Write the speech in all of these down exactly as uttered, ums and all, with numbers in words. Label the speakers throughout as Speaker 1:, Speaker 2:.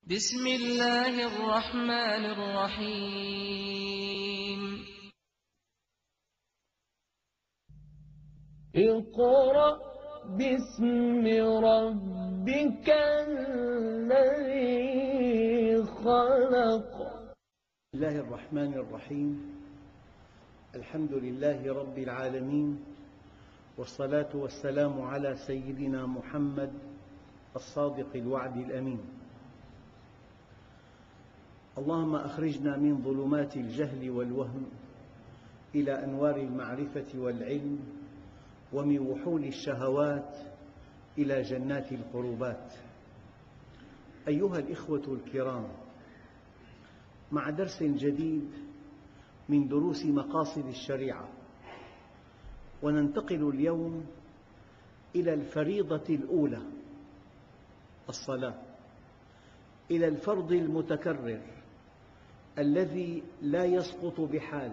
Speaker 1: بسم الله الرحمن الرحيم
Speaker 2: اقرأ باسم ربك الذي خلق.
Speaker 3: بسم الله الرحمن الرحيم. الحمد لله رب العالمين، والصلاة والسلام على سيدنا محمد الصادق الوعد الأمين. اللهم أخرجنا من ظلمات الجهل والوهم إلى أنوار المعرفة والعلم، ومن وحول الشهوات إلى جنات القربات. أيها الإخوة الكرام، مع درس جديد من دروس مقاصد الشريعة، وننتقل اليوم إلى الفريضة الأولى، الصلاة، إلى الفرض المتكرر الذي لا يسقط بحال.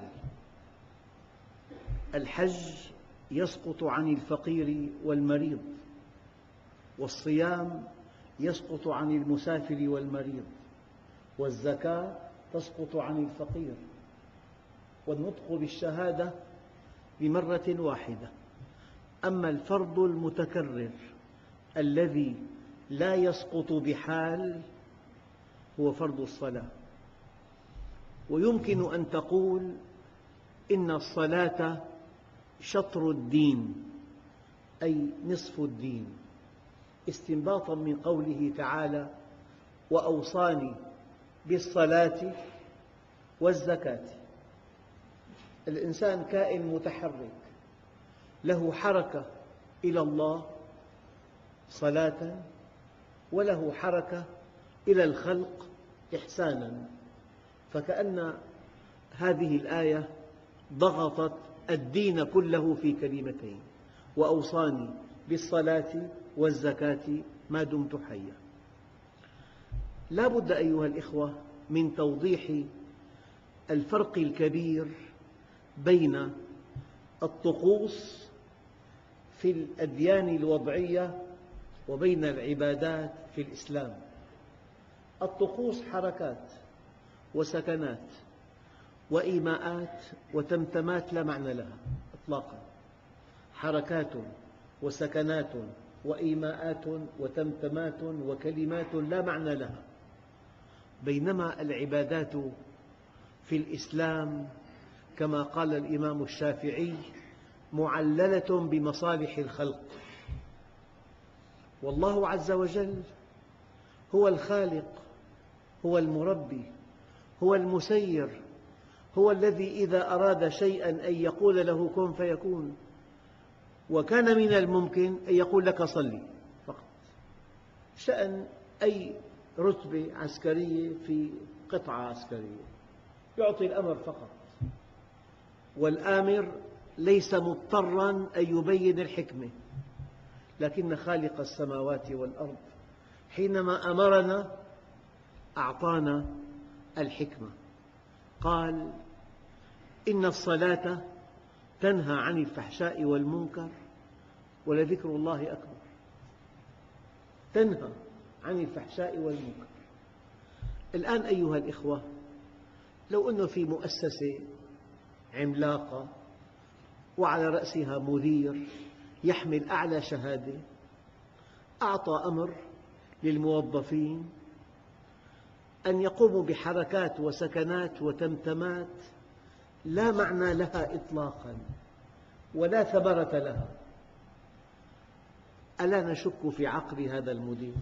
Speaker 3: الحج يسقط عن الفقير والمريض، والصيام يسقط عن المسافر والمريض، والزكاة تسقط عن الفقير، والنطق بالشهادة بمرة واحدة. أما الفرض المتكرر الذي لا يسقط بحال هو فرض الصلاة. ويمكن أن تقول إن الصلاة شطر الدين، أي نصف الدين، استنباطا من قوله تعالى: وأوصاني بالصلاة والزكاة. الإنسان كائن متحرك، له حركة إلى الله صلاة، وله حركة إلى الخلق إحسانا. فكأن هذه الآية ضغطت الدين كله في كلمتين: وأوصاني بالصلاة والزكاة ما دمت حيا. لا بد أيها الإخوة من توضيح الفرق الكبير بين الطقوس في الأديان الوضعية وبين العبادات في الإسلام. الطقوس حركات وسكنات وإيماءات وتمتمات لا معنى لها إطلاقا. حركات وسكنات وإيماءات وتمتمات وكلمات لا معنى لها. بينما العبادات في الإسلام كما قال الإمام الشافعي معللة بمصالح الخلق. والله عز وجل هو الخالق، هو المربي، هو المسير، هو الذي إذا أراد شيئا أن يقول له كن فيكون. وكان من الممكن أن يقول لك صلي فقط. شأن أي رتبة عسكرية في قطعة عسكرية يعطي الأمر فقط، والآمر ليس مضطراً أن يبين الحكمة. لكن خالق السماوات والأرض حينما أمرنا أعطانا الحكمة. قال: إن الصلاة تنهى عن الفحشاء والمنكر ولذكر الله أكبر. تنهى عن الفحشاء والمنكر. الآن أيها الإخوة، لو أنه في مؤسسة عملاقة وعلى رأسها مدير يحمل أعلى شهادة، أعطى أمر للموظفين أن يقوموا بحركات وسكنات وتمتمات لا معنى لها إطلاقا ولا ثمرة لها. ألا نشك في عقل هذا المدير؟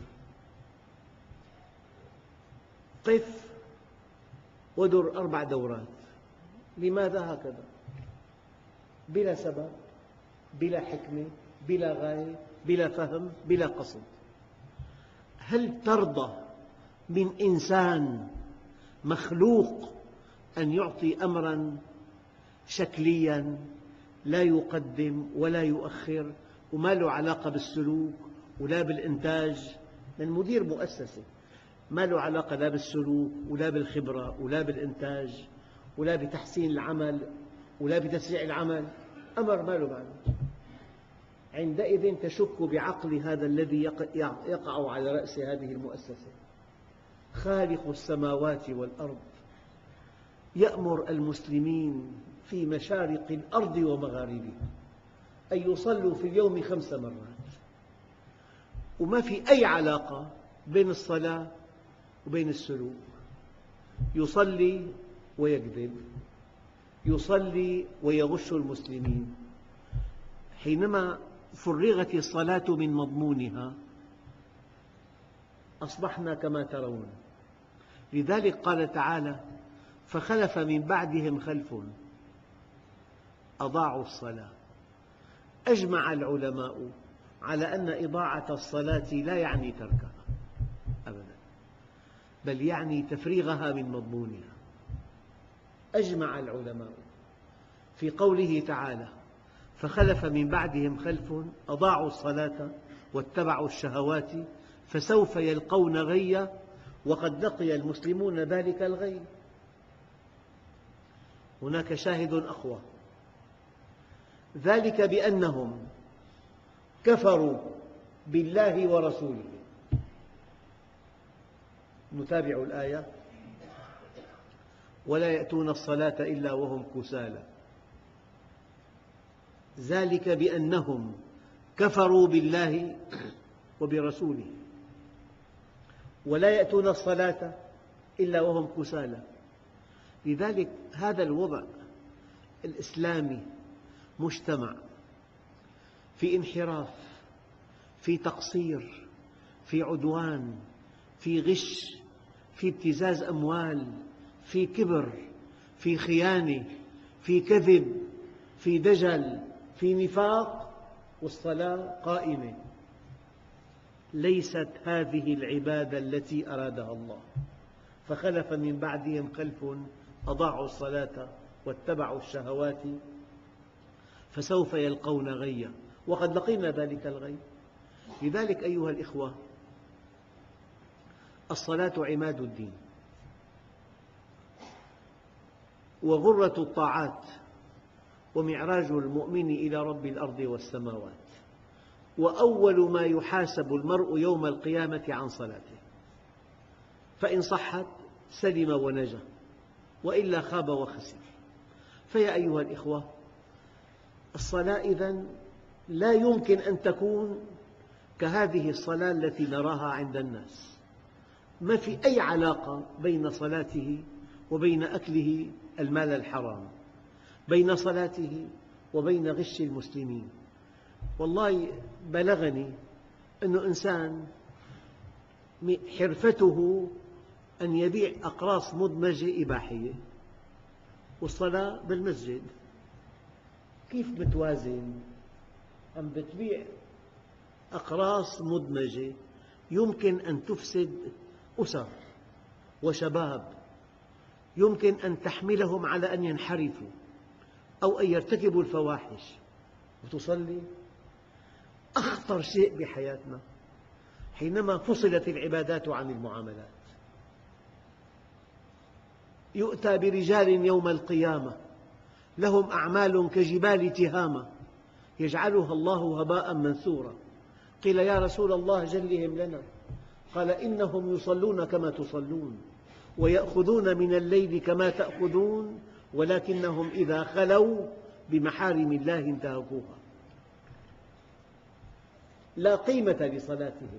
Speaker 3: قف ودر أربع دورات. لماذا هكذا؟ بلا سبب، بلا حكمة، بلا غاية، بلا فهم، بلا قصد. هل ترضى من إنسان مخلوق أن يعطي أمراً شكلياً لا يقدم ولا يؤخر وما له علاقة بالسلوك ولا بالإنتاج؟ من مدير مؤسسة ما له علاقة لا بالسلوك ولا بالخبرة ولا بالإنتاج ولا بتحسين العمل ولا بتسريع العمل، أمر ما له معنى. عندئذ تشك بعقل هذا الذي يقع على رأس هذه المؤسسة. خالق السماوات والأرض يأمر المسلمين في مشارق الأرض ومغاربها أن يصلوا في اليوم خمس مرات، وما في أي علاقة بين الصلاة وبين السلوك. يصلي ويكذب، يصلي ويغش المسلمين. حينما فرغت الصلاة من مضمونها أصبحنا كما ترون. لذلك قال تعالى: فخلف من بعدهم خلف أضاعوا الصلاة. أجمع العلماء على أن إضاعة الصلاة لا يعني تركها أبدا، بل يعني تفريغها من مضمونها. أجمع العلماء في قوله تعالى: فخلف من بعدهم خلف أضاعوا الصلاة واتبعوا الشهوات فسوف يلقون غيا، وقد لقي المسلمون ذلك الغي. هناك شاهد أقوى: ذلك بأنهم كفروا بالله ورسوله. نتابع الآية: ولا يأتون الصلاة إلا وهم كسالى. ذلك بأنهم كفروا بالله وبرسوله ولا يأتون الصلاة إلا وهم كسالى. لذلك هذا الوضع الإسلامي مجتمع في انحراف، في تقصير، في عدوان، في غش، في ابتزاز أموال، في كبر، في خيانة، في كذب، في دجل، في نفاق، والصلاة قائمة. ليست هذه العبادة التي أرادها الله. فخلف من بعدهم خلف أضاعوا الصلاة واتبعوا الشهوات فسوف يلقون غيا، وقد لقينا ذلك الغي. لذلك أيها الإخوة، الصلاة عماد الدين وغرة الطاعات ومعراج المؤمن إلى رب الأرض والسماوات، وأول ما يحاسب المرء يوم القيامة عن صلاته، فإن صحت سلم ونجا، وإلا خاب وخسر. فيا أيها الإخوة، الصلاة إذن لا يمكن أن تكون كهذه الصلاة التي نراها عند الناس. ما في أي علاقة بين صلاته وبين أكله المال الحرام، بين صلاته وبين غش المسلمين. والله بلغني أن إنسان حرفته أن يبيع أقراص مدمجة إباحية والصلاة بالمسجد. كيف متوازن؟ عم بتبيع أقراص مدمجة يمكن أن تفسد أسر وشباب، يمكن أن تحملهم على أن ينحرفوا أو أن يرتكبوا الفواحش، وتصلي. أخطر شيء بحياتنا حينما فصلت العبادات عن المعاملات. يؤتى برجال يوم القيامة لهم أعمال كجبال تهامة يجعلها الله هباء منثورا. قيل: يا رسول الله جلهم لنا. قال: إنهم يصلون كما تصلون ويأخذون من الليل كما تأخذون، ولكنهم إذا خلوا بمحارم الله انتهكوها. لا قيمة لصلاتهم.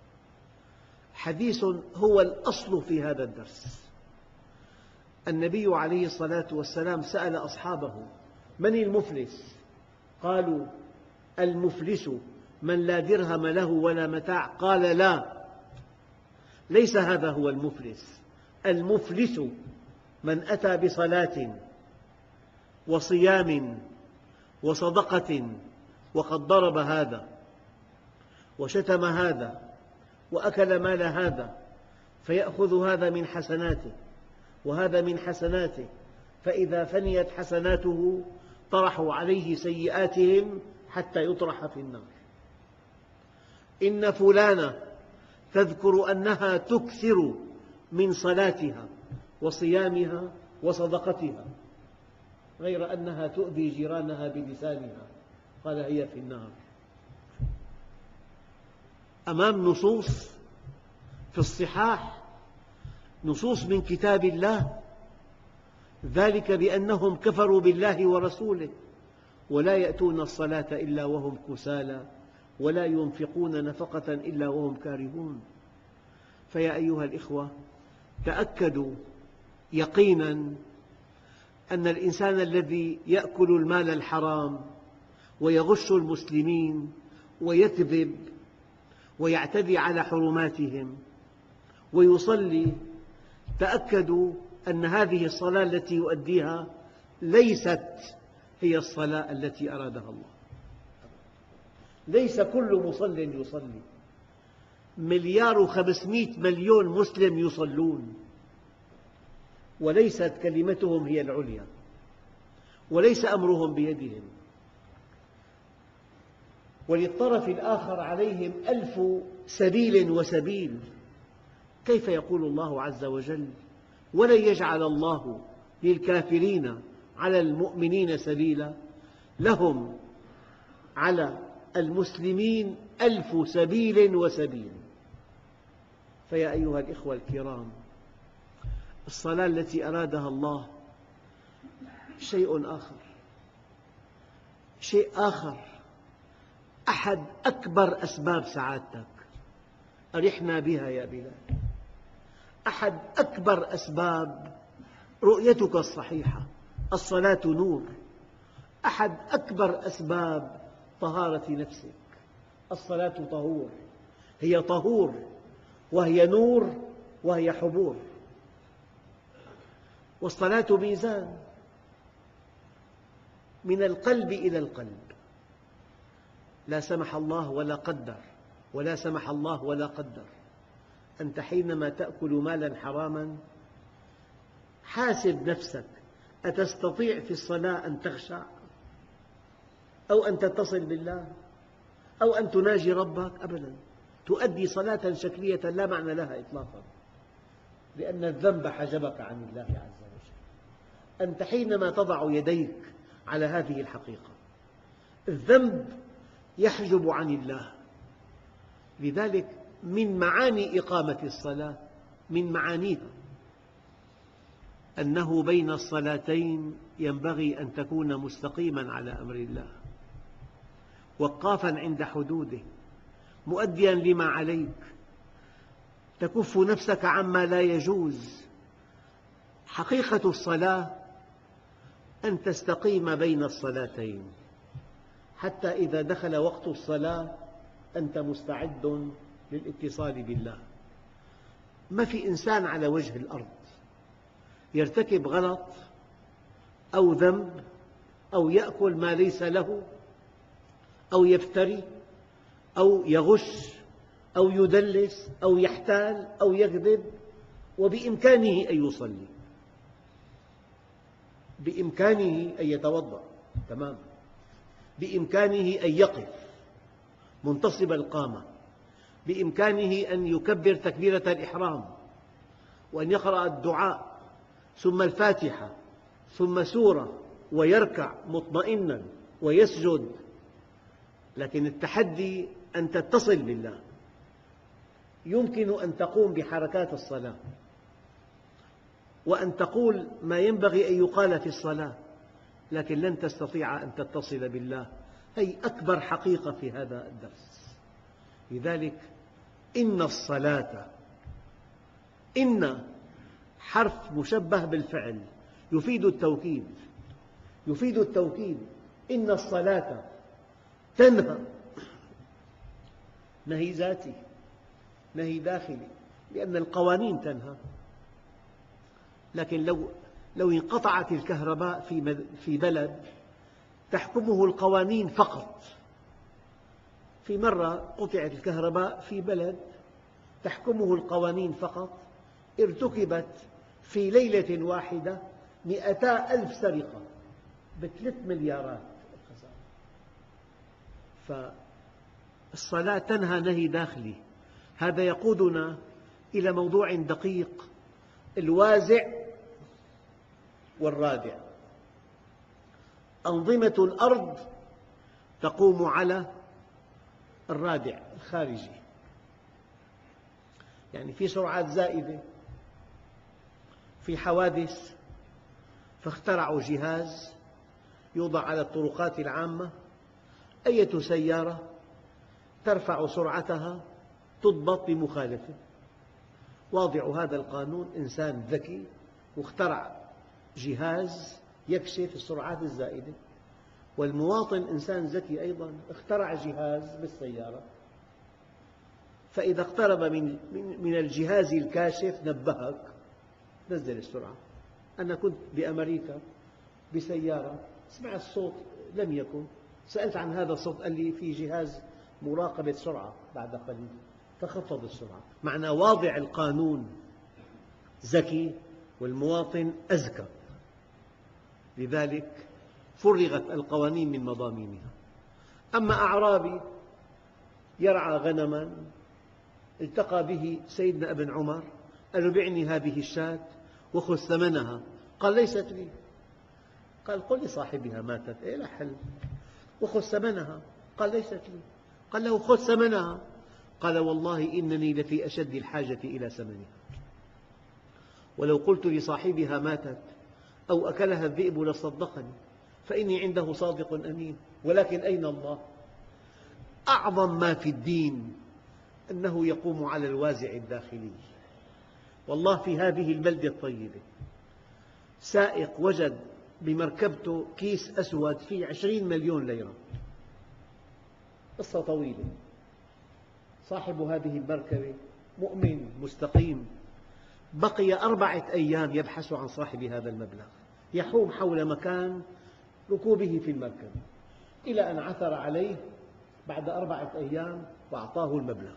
Speaker 3: حديث هو الأصل في هذا الدرس. النبي عليه الصلاة والسلام سأل أصحابه: من المفلس؟ قالوا: المفلس من لا درهم له ولا متاع. قال: لا، ليس هذا هو المفلس. المفلس من أتى بصلاة وصيام وصدقة وقد ضرب هذا وشتم هذا وأكل مال هذا، فيأخذ هذا من حسناته وهذا من حسناته، فإذا فنيت حسناته طرحوا عليه سيئاتهم حتى يطرح في النار. إن فلانة تذكر أنها تكثر من صلاتها وصيامها وصدقتها، غير أنها تؤذي جيرانها بلسانها. قال: هي في النار. أمام نصوص في الصحاح نصوص من كتاب الله، ذلك بأنهم كفروا بالله ورسوله ولا يأتون الصلاة إلا وهم كسالى ولا ينفقون نفقة إلا وهم كارهون. فيا أيها الإخوة، تأكدوا يقينا أن الإنسان الذي يأكل المال الحرام ويغش المسلمين ويكذب ويعتدي على حرماتهم ويصلي، تأكدوا أن هذه الصلاة التي يؤديها ليست هي الصلاة التي أرادها الله. ليس كل مصل يصلي، مليار وخمسمئة مليون مسلم يصلون، وليست كلمتهم هي العليا، وليس أمرهم بيدهم، وللطرف الآخر عليهم ألف سبيل وسبيل. كيف يقول الله عز وجل: ولن يجعل الله للكافرين على المؤمنين سبيلا، لهم على المسلمين ألف سبيل وسبيل. فيا أيها الإخوة الكرام، الصلاة التي أرادها الله شيء آخر، شيء آخر، أحد أكبر أسباب سعادتك. أرحنا بها يا بلال. أحد أكبر أسباب رؤيتك الصحيحة، الصلاة نور. أحد أكبر أسباب طهارة نفسك، الصلاة طهور، هي طهور وهي نور وهي حبور. والصلاة ميزان من القلب إلى القلب. لا سمح الله ولا قدر، ولا سمح الله ولا قدر. أنت حينما تأكل مالا حراما حاسب نفسك، أتستطيع في الصلاة أن تخشع أو أن تتصل بالله أو أن تناجي ربك؟ أبدا، تؤدي صلاة شكلية لا معنى لها إطلاقا، لأن الذنب حجبك عن الله عز وجل. أنت حينما تضع يديك على هذه الحقيقة، الذنب يحجب عن الله. لذلك من معاني إقامة الصلاة، من معانيها أنه بين الصلاتين ينبغي أن تكون مستقيما على أمر الله، وقافا عند حدوده، مؤديا لما عليك، تكف نفسك عما لا يجوز. حقيقة الصلاة أن تستقيم بين الصلاتين، حتى إذا دخل وقت الصلاة أنت مستعد للاتصال بالله. ما في إنسان على وجه الأرض يرتكب غلط أو ذنب أو يأكل ما ليس له أو يفتري أو يغش أو يدلس أو يحتال أو يكذب وبإمكانه أن يصلي، بإمكانه أن يتوضأ، تمام، بإمكانه أن يقف منتصب القامة، بإمكانه أن يكبر تكبيرة الإحرام وأن يقرأ الدعاء ثم الفاتحة ثم سورة ويركع مطمئنا ويسجد. لكن التحدي أن تتصل بالله. يمكن أن تقوم بحركات الصلاة وأن تقول ما ينبغي أن يقال في الصلاة، لكن لن تستطيع أن تتصل بالله. هي أكبر حقيقة في هذا الدرس. لذلك إن الصلاة، إن حرف مشبه بالفعل يفيد التوكيد، يفيد التوكيد. إن الصلاة تنهى، نهي ذاتي، نهي داخلي، لأن القوانين تنهى. لكن لو لو انقطعت الكهرباء في في بلد تحكمه القوانين فقط، في مرة قطعت الكهرباء في بلد تحكمه القوانين فقط، ارتكبت في ليلة واحدة مئتا ألف سرقة بثلاث مليارات الخسارة. فالصلاة تنهى نهي داخلي. هذا يقودنا إلى موضوع دقيق: الوازع والرادع. أنظمة الأرض تقوم على الرادع الخارجي، يعني في سرعات زائدة، في حوادث فاخترعوا جهاز يوضع على الطرقات العامة، أية سيارة ترفع سرعتها تضبط بمخالفة. واضع هذا القانون إنسان ذكي واخترع جهاز يكشف السرعات الزائدة، والمواطن إنسان ذكي أيضا اخترع جهاز بالسيارة، فإذا اقترب من من الجهاز الكاشف نبهك نزل السرعة. أنا كنت بأمريكا بسيارة سمعت صوت لم يكن، سألت عن هذا الصوت قال لي في جهاز مراقبة سرعة بعد قليل، فخفض السرعة. معنى واضع القانون ذكي والمواطن أذكى، لذلك فرغت القوانين من مضامينها. أما أعرابي يرعى غنما التقى به سيدنا ابن عمر قال له بعني هذه الشاة وخذ ثمنها، قال ليست لي. قال قل لصاحبها ماتت، إيه لا حل، وخذ ثمنها، قال ليست لي. قال له خذ ثمنها، قال والله إنني لفي أشد الحاجة إلى ثمنها، ولو قلت لصاحبها ماتت أو أكلها الذئب لصدقني، فإني عنده صادق أمين. ولكن أين الله؟ أعظم ما في الدين أنه يقوم على الوازع الداخلي. والله في هذه البلدة الطيبة سائق وجد بمركبته كيس أسود فيه عشرين مليون ليرة، قصة طويلة. صاحب هذه المركبة مؤمن مستقيم، بقي أربعة أيام يبحث عن صاحب هذا المبلغ، يحوم حول مكان ركوبه في المركبة، إلى أن عثر عليه بعد أربعة أيام وأعطاه المبلغ.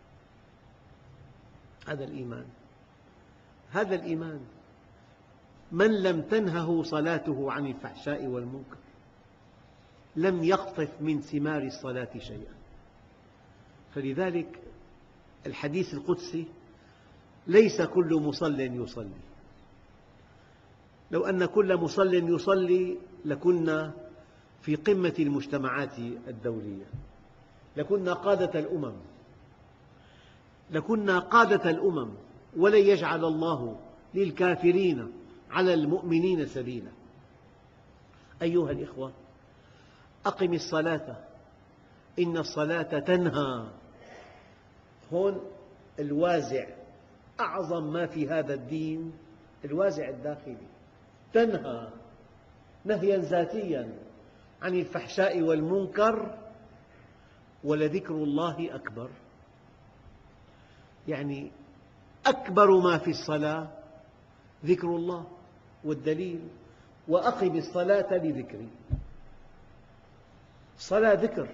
Speaker 3: هذا الإيمان، هذا الإيمان. من لم تنهه صلاته عن الفحشاء والمنكر لم يقطف من ثمار الصلاة شيئا. فلذلك الحديث القدسي ليس كل مصل يصلي. لو أن كل مصل يصلي لكنا في قمة المجتمعات الدولية، لكنا قادة الأمم، لكنا قادة الأمم، ولن يجعل الله للكافرين على المؤمنين سبيلا. أيها الإخوة، أقم الصلاة إن الصلاة تنهى. هون الوازع أعظم ما في هذا الدين، الوازع الداخلي، تنهى نهيا ذاتيا عن الفحشاء والمنكر، ولذكر الله أكبر. يعني أكبر ما في الصلاة ذكر الله، والدليل وأقم الصلاة لذكري. الصلاة ذكر،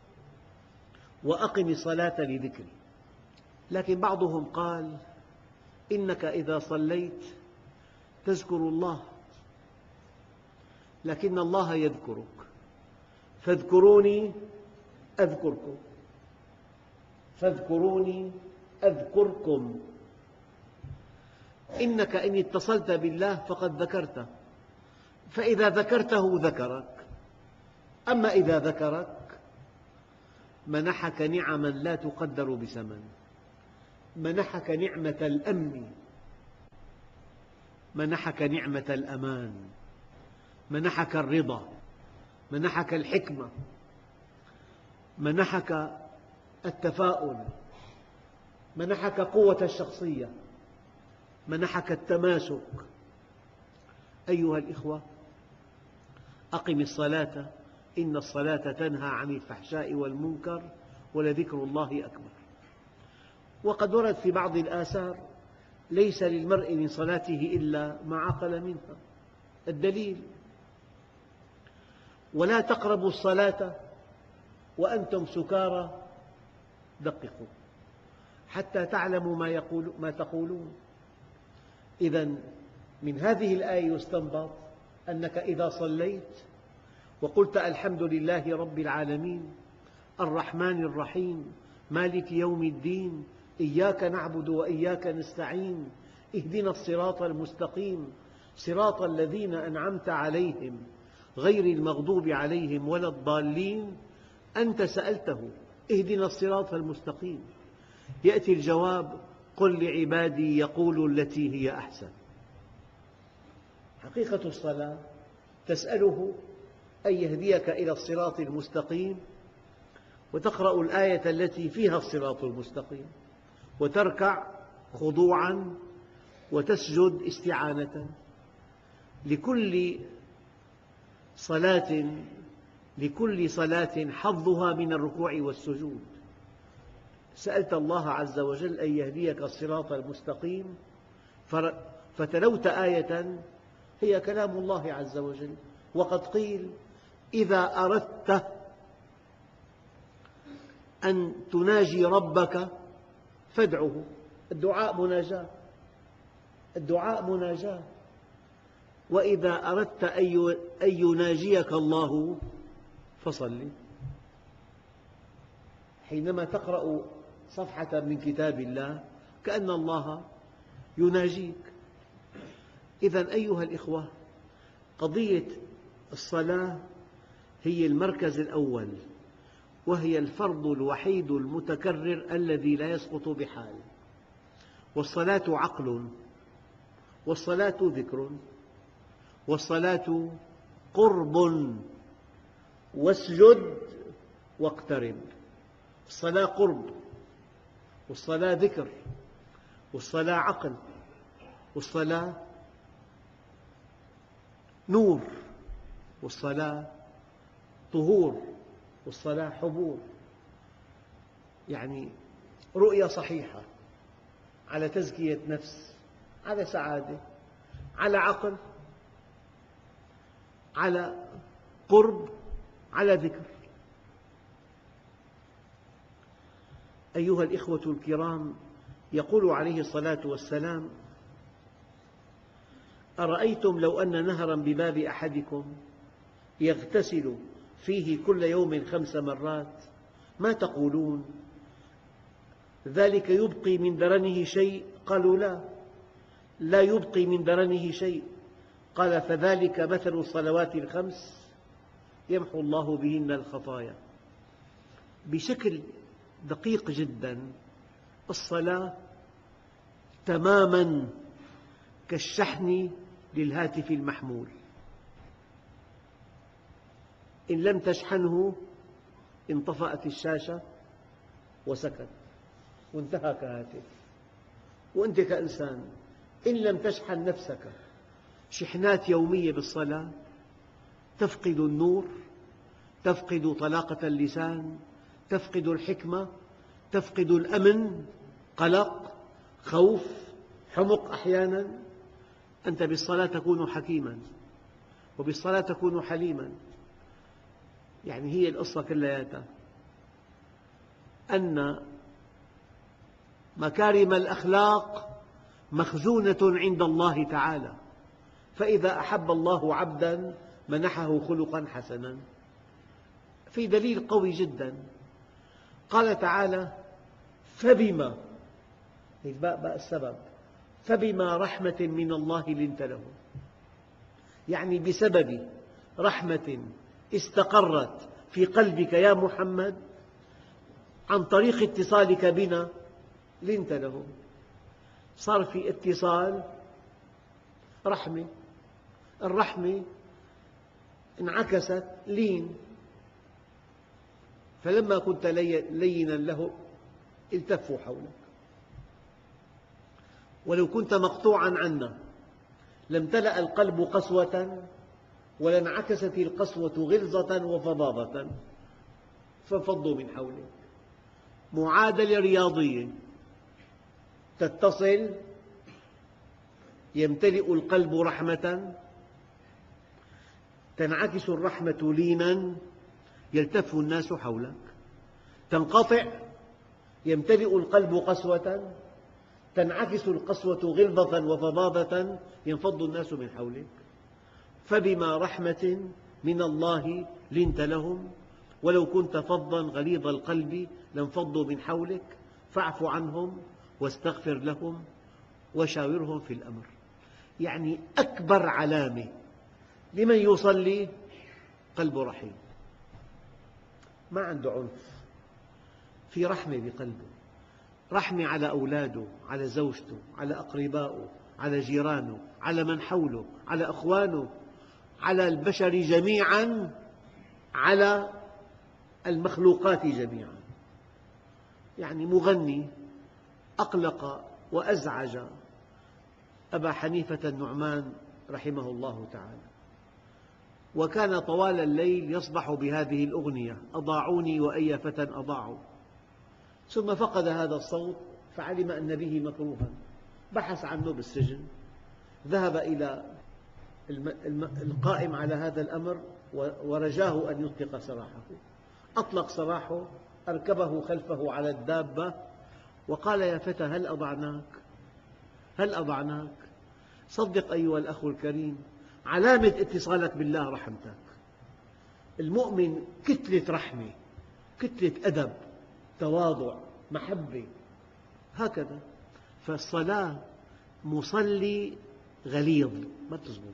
Speaker 3: وأقم الصلاة لذكري. لكن بعضهم قال إنك إذا صليت تذكر الله، لكن الله يذكرك، فاذكروني أذكركم، فاذكروني أذكركم. إنك إن اتصلت بالله فقد ذكرته، فإذا ذكرته ذكرك. أما إذا ذكرك منحك نعما لا تقدر بثمن، منحك نعمة الأمن، منحك نعمة الأمان، منحك الرضا، منحك الحكمة، منحك التفاؤل، منحك قوة الشخصية، منحك التماسك. أيها الإخوة، أقم الصلاة إن الصلاة تنهى عن الفحشاء والمنكر ولذكر الله أكبر. وقد ورد في بعض الآثار ليس للمرء من صلاته إلا ما عقل منها. الدليل ولا تقربوا الصلاة وأنتم سكارى، دققوا حتى تعلموا ما, يقول ما تقولون. إذا من هذه الآية يستنبط أنك إذا صليت وقلت الحمد لله رب العالمين الرحمن الرحيم مالك يوم الدين إياك نعبد وإياك نستعين اهدنا الصراط المستقيم صراط الذين أنعمت عليهم غير المغضوب عليهم ولا الضالين، أنت سألته اهدنا الصراط المستقيم، يأتي الجواب قل لعبادي يقولوا التي هي أحسن. حقيقة الصلاة تسأله أن يهديك إلى الصراط المستقيم، وتقرأ الآية التي فيها الصراط المستقيم، وتركع خضوعا وتسجد استعانة. لكل صلاة لكل صلاة حظها من الركوع والسجود. سألت الله عز وجل أن يهديك الصراط المستقيم، فتلوت آية هي كلام الله عز وجل، وقد قيل: إذا أردت أن تناجي ربك فادعه. الدعاء مناجاة، الدعاء مناجاة. وإذا أردت أن يناجيك الله فصل. حينما تقرأ صفحة من كتاب الله كأن الله يناجيك. إذن أيها الإخوة، قضية الصلاة هي المركز الأول، وهي الفرض الوحيد المتكرر الذي لا يسقط بحال. والصلاة عقل، والصلاة ذكر، والصلاة قرب. واسجد واقترب. الصلاة قرب، والصلاة ذكر، والصلاة عقل، والصلاة نور، والصلاة طهور، والصلاة حبور. يعني رؤية صحيحة على تزكية نفس، على سعادة، على عقل، على قرب، على ذكر. أيها الإخوة الكرام، يقول عليه الصلاة والسلام: أرأيتم لو أن نهرا بباب أحدكم يغتسل فيه كل يوم خمس مرات ما تقولون؟ ذلك يبقي من درنه شيء؟ قالوا: لا، لا يبقي من درنه شيء. قال: فذلك مثل الصلوات الخمس يمحو الله بهن الخطايا. بشكل دقيق جدا، الصلاة تماما كالشحن للهاتف المحمول. إن لم تشحنه انطفأت الشاشة وسكت وانتهى كهاتف. وأنت كإنسان إن لم تشحن نفسك شحنات يومية بالصلاة تفقد النور، تفقد طلاقة اللسان، تفقد الحكمة، تفقد الأمن، قلق، خوف، حمق. أحيانا أنت بالصلاة تكون حكيما، وبالصلاة تكون حليما. يعني هي القصة كلياتها أن مكارم الأخلاق مخزونة عند الله تعالى، فإذا أحب الله عبدا منحه خلقا حسنا. في دليل قوي جدا، قال تعالى: فبما، باء السبب، فبما رحمة من الله لنت لهم. يعني بسبب رحمة استقرت في قلبك يا محمد عن طريق اتصالك بنا لنت لهم. صار في اتصال، رحمة. الرحمة انعكست لين، فلما كنت لينا له التفوا حولك، ولو كنت مقطوعا عنا لامتلأ القلب قسوة ولانعكست القسوة غلظة وفظاظة فانفضوا من حولك. معادلة رياضية، تتصل، يمتلئ القلب رحمة، تنعكس الرحمة لينا، يلتف الناس حولك. تنقطع، يمتلئ القلب قسوة، تنعكس القسوة غلظة وفظاظة، ينفض الناس من حولك. فبما رحمة من الله لنت لهم، ولو كنت فظا غليظ القلب لانفضوا من حولك، فاعف عنهم واستغفر لهم وشاورهم في الأمر. يعني أكبر علامة لمن يصلي قلب رحيم، ما عنده عنف، في رحمة بقلبه، رحمة على أولاده، على زوجته، على أقربائه، على جيرانه، على من حوله، على أخوانه، على البشر جميعا، على المخلوقات جميعا. يعني مغني أقلق وأزعج أبا حنيفة النعمان رحمه الله تعالى، وكان طوال الليل يصبح بهذه الأغنية: أضاعوني وأي فتى أضاعوا. ثم فقد هذا الصوت فعلم أن به مكروها، بحث عنه بالسجن، ذهب إلى القائم على هذا الأمر ورجاه أن يطلق سراحه. أطلق سراحه، أركبه خلفه على الدابة وقال: يا فتى، هل أضعناك؟ هل أضعناك؟ صدق أيها الأخ الكريم، علامة اتصالك بالله رحمتك. المؤمن كتلة رحمة، كتلة أدب، تواضع، محبة، هكذا. فالصلاة مصلي غليظ ما تزبط،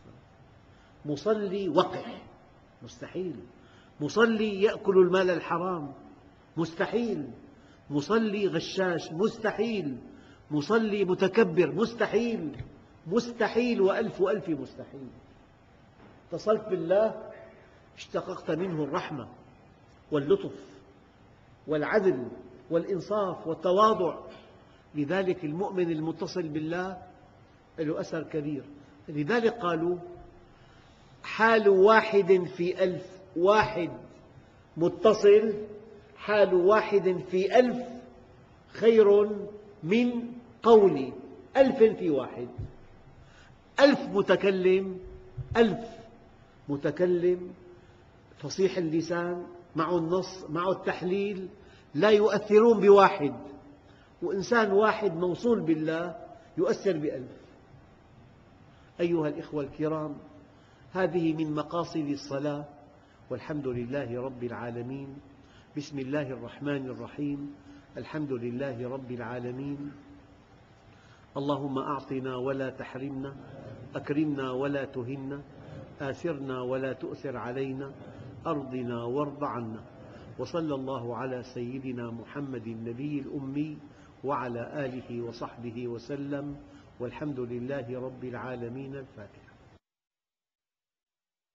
Speaker 3: مصلي وقح مستحيل، مصلي يأكل المال الحرام مستحيل، مصلي غشاش مستحيل، مصلي متكبر مستحيل، مستحيل وألف وألف مستحيل. اتصلت بالله اشتققت منه الرحمة واللطف والعدل والإنصاف والتواضع. لذلك المؤمن المتصل بالله له أثر كبير. لذلك قالوا: حال واحد في ألف، واحد متصل حال واحد في ألف خير من قول ألف في واحد. ألف متكلم، ألف متكلم فصيح اللسان معه النص معه التحليل لا يؤثرون بواحد، وإنسان واحد موصول بالله يؤثر بألف. أيها الإخوة الكرام، هذه من مقاصد الصلاة، والحمد لله رب العالمين. بسم الله الرحمن الرحيم. الحمد لله رب العالمين. اللهم أعطنا ولا تحرمنا، أكرمنا ولا تهنا، آثرنا ولا تؤثر علينا، أرضنا وارض عنا. وصلى الله على سيدنا محمد النبي الأمي وعلى آله وصحبه وسلم، والحمد لله رب العالمين. الفاتحة.